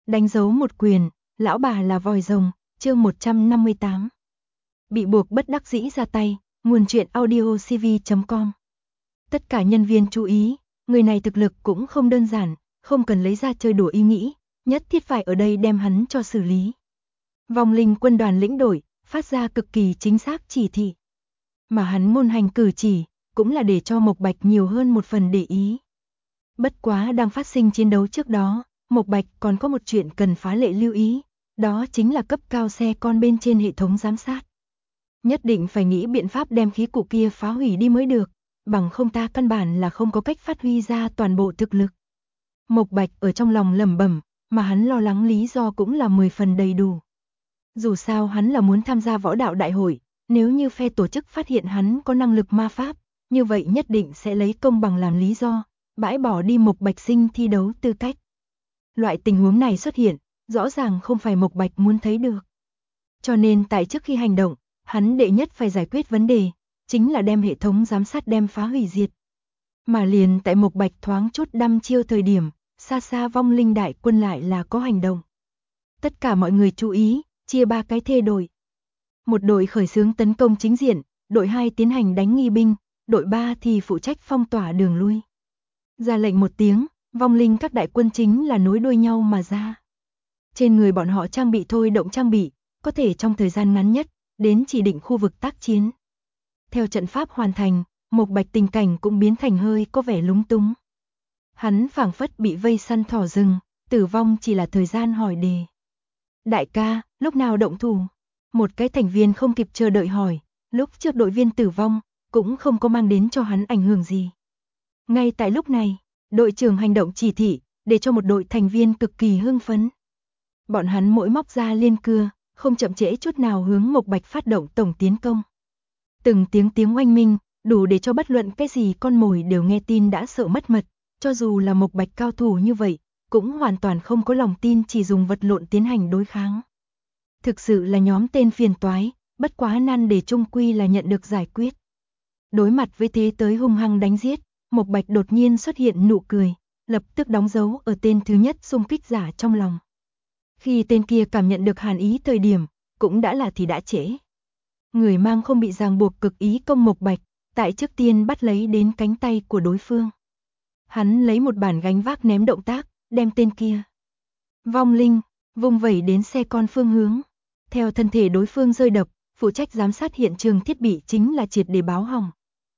Đánh dấu một quyền, lão bà là vòi rồng, chương 158. Bị buộc bất đắc dĩ ra tay, nguồn truyện audiocv.com. Tất cả nhân viên chú ý, người này thực lực cũng không đơn giản, không cần lấy ra chơi đùa ý nghĩ, nhất thiết phải ở đây đem hắn cho xử lý. Vong linh quân đoàn lĩnh đội, phát ra cực kỳ chính xác chỉ thị. Mà hắn ngôn hành cử chỉ, cũng là để cho Mộc Bạch nhiều hơn một phần để ý. Bất quá đang phát sinh chiến đấu trước đó, Mộc Bạch còn có một chuyện cần phá lệ lưu ý, đó chính là cấp cao xe con bên trên hệ thống giám sát. Nhất định phải nghĩ biện pháp đem khí cụ kia phá hủy đi mới được, bằng không ta căn bản là không có cách phát huy ra toàn bộ thực lực. Mộc Bạch ở trong lòng lẩm bẩm, mà hắn lo lắng lý do cũng là 10 phần đầy đủ. Dù sao hắn là muốn tham gia võ đạo đại hội, nếu như phe tổ chức phát hiện hắn có năng lực ma pháp, như vậy nhất định sẽ lấy công bằng làm lý do, bãi bỏ đi Mộc Bạch Sinh thi đấu tư cách. Loại tình huống này xuất hiện, rõ ràng không phải Mộc Bạch muốn thấy được. Cho nên tại trước khi hành động, hắn đệ nhất phải giải quyết vấn đề, chính là đem hệ thống giám sát đem phá hủy diệt. Mà liền tại Mộc Bạch thoáng chút đăm chiêu thời điểm, xa xa vong linh đại quân lại là có hành động. Tất cả mọi người chú ý, chia 3 cái thê đội. Một đội khởi xướng tấn công chính diện, đội 2 tiến hành đánh nghi binh, đội 3 thì phụ trách phong tỏa đường lui. Ra lệnh một tiếng, vong linh các đại quân chính là nối đuôi nhau mà ra. Trên người bọn họ trang bị thôi động trang bị, có thể trong thời gian ngắn nhất, đến chỉ định khu vực tác chiến. Theo trận pháp hoàn thành, Mộc Bạch tình cảnh cũng biến thành hơi có vẻ lúng túng. Hắn phảng phất bị vây săn thỏ rừng, tử vong chỉ là thời gian hỏi đề. Đại ca, lúc nào động thủ? Một cái thành viên không kịp chờ đợi hỏi, lúc trước đội viên tử vong, cũng không có mang đến cho hắn ảnh hưởng gì. Ngay tại lúc này, đội trưởng hành động chỉ thị, để cho một đội thành viên cực kỳ hưng phấn. Bọn hắn mỗi móc ra liên cưa, không chậm trễ chút nào hướng Mộc Bạch phát động tổng tiến công. Từng tiếng oanh minh, đủ để cho bất luận cái gì con mồi đều nghe tin đã sợ mất mật, cho dù là Mộc Bạch cao thủ như vậy, cũng hoàn toàn không có lòng tin chỉ dùng vật lộn tiến hành đối kháng. Thực sự là nhóm tên phiền toái, bất quá nan để chung quy là nhận được giải quyết. Đối mặt với thế tới hung hăng đánh giết, Mộc Bạch đột nhiên xuất hiện nụ cười, lập tức đóng dấu ở tên thứ nhất xung kích giả trong lòng. Khi tên kia cảm nhận được hàn ý thời điểm, cũng đã là thì đã trễ. Người mang không bị ràng buộc cực ý công Mộc Bạch, tại trước tiên bắt lấy đến cánh tay của đối phương. Hắn lấy một bản gánh vác ném động tác, đem tên kia. Vong linh, vung vẩy đến xe con phương hướng. Theo thân thể đối phương rơi đập, phụ trách giám sát hiện trường thiết bị chính là triệt để báo hỏng.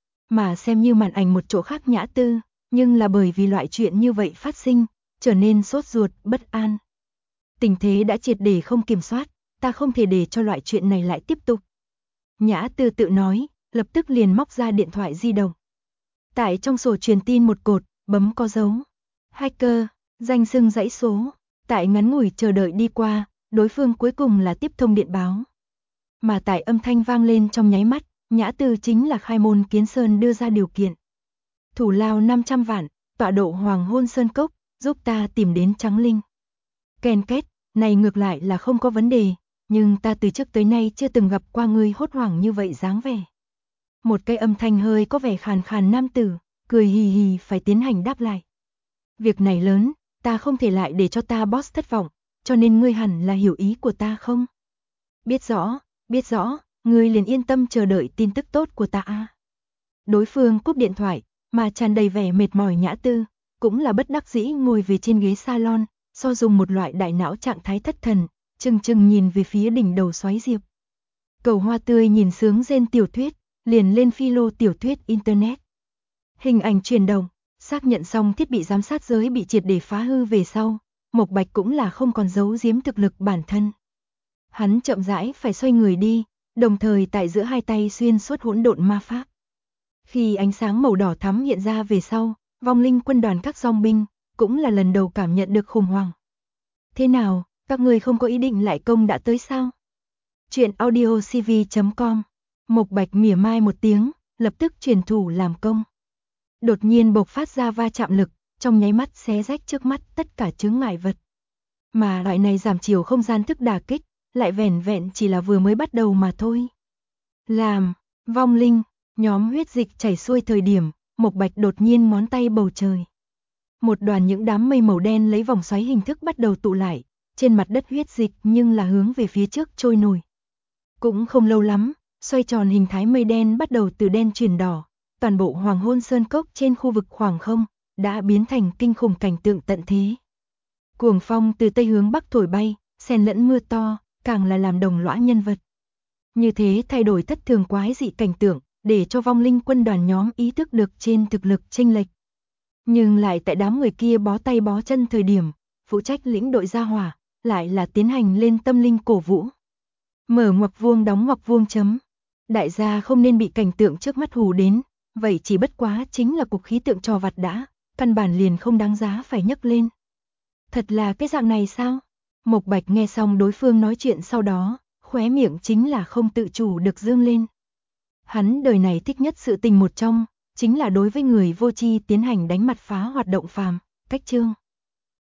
Mà xem như màn ảnh một chỗ khác Nhã Tư, nhưng là bởi vì loại chuyện như vậy phát sinh, trở nên sốt ruột, bất an. Tình thế đã triệt để không kiểm soát, ta không thể để cho loại chuyện này lại tiếp tục. Nhã Tư tự nói, lập tức liền móc ra điện thoại di động. Tại trong sổ truyền tin một cột, bấm có dấu. Hacker, danh xưng dãy số. Tại ngắn ngủi chờ đợi đi qua, đối phương cuối cùng là tiếp thông điện báo. Mà tại âm thanh vang lên trong nháy mắt, Nhã Tư chính là khai môn kiến sơn đưa ra điều kiện. Thủ lao 500 vạn, tọa độ Hoàng Hôn Sơn Cốc, giúp ta tìm đến Trắng Linh. Ken két, này ngược lại là không có vấn đề, nhưng ta từ trước tới nay chưa từng gặp qua ngươi hốt hoảng như vậy dáng vẻ. Một cái âm thanh hơi có vẻ khàn khàn nam tử, cười hì hì phải tiến hành đáp lại. Việc này lớn, ta không thể lại để cho ta boss thất vọng, cho nên ngươi hẳn là hiểu ý của ta không? Biết rõ, ngươi liền yên tâm chờ đợi tin tức tốt của ta a. Đối phương cúp điện thoại, mà tràn đầy vẻ mệt mỏi Nhã Tư, cũng là bất đắc dĩ ngồi về trên ghế salon, so dùng một loại đại não trạng thái thất thần, chừng nhìn về phía đỉnh đầu xoáy diệp. Cầu hoa tươi nhìn sướng rên tiểu thuyết, liền lên philo tiểu thuyết internet. Hình ảnh chuyển động, xác nhận xong thiết bị giám sát giới bị triệt để phá hư về sau, Mộc Bạch cũng là không còn giấu giếm thực lực bản thân. Hắn chậm rãi phải xoay người đi, đồng thời tại giữa hai tay xuyên suốt hỗn độn ma pháp. Khi ánh sáng màu đỏ thắm hiện ra về sau, vong linh quân đoàn các dòng binh cũng là lần đầu cảm nhận được khủng hoảng. Thế nào, các người không có ý định lại công đã tới sao? Chuyện audiocv.com. Mộc Bạch mỉa mai một tiếng, lập tức truyền thủ làm công. Đột nhiên bộc phát ra va chạm lực, trong nháy mắt xé rách trước mắt tất cả chướng ngại vật. Mà loại này giảm chiều không gian thức đả kích, lại vẻn vẹn chỉ là vừa mới bắt đầu mà thôi. Làm, vong linh, nhóm huyết dịch chảy xuôi thời điểm, Mộc Bạch đột nhiên ngón tay bầu trời. Một đoàn những đám mây màu đen lấy vòng xoáy hình thức bắt đầu tụ lại, trên mặt đất huyết dịch nhưng là hướng về phía trước trôi nổi. Cũng không lâu lắm, xoay tròn hình thái mây đen bắt đầu từ đen chuyển đỏ, toàn bộ Hoàng Hôn Sơn Cốc trên khu vực khoảng không đã biến thành kinh khủng cảnh tượng tận thế. Cuồng phong từ tây hướng bắc thổi bay, xen lẫn mưa to, càng là làm đồng lõa nhân vật. Như thế thay đổi thất thường quái dị cảnh tượng, để cho vong linh quân đoàn nhóm ý thức được trên thực lực chênh lệch. Nhưng lại tại đám người kia bó tay bó chân thời điểm, phụ trách lĩnh đội gia hỏa, lại là tiến hành lên tâm linh cổ vũ. Mở ngoặc vuông đóng ngoặc vuông chấm. Đại gia không nên bị cảnh tượng trước mắt hù đến, vậy chỉ bất quá chính là cục khí tượng trò vặt đã, căn bản liền không đáng giá phải nhấc lên. Thật là cái dạng này sao? Mộc Bạch nghe xong đối phương nói chuyện sau đó, khóe miệng chính là không tự chủ được dương lên. Hắn đời này thích nhất sự tình một trong, chính là đối với người vô tri tiến hành đánh mặt phá hoạt động phàm, cách chương.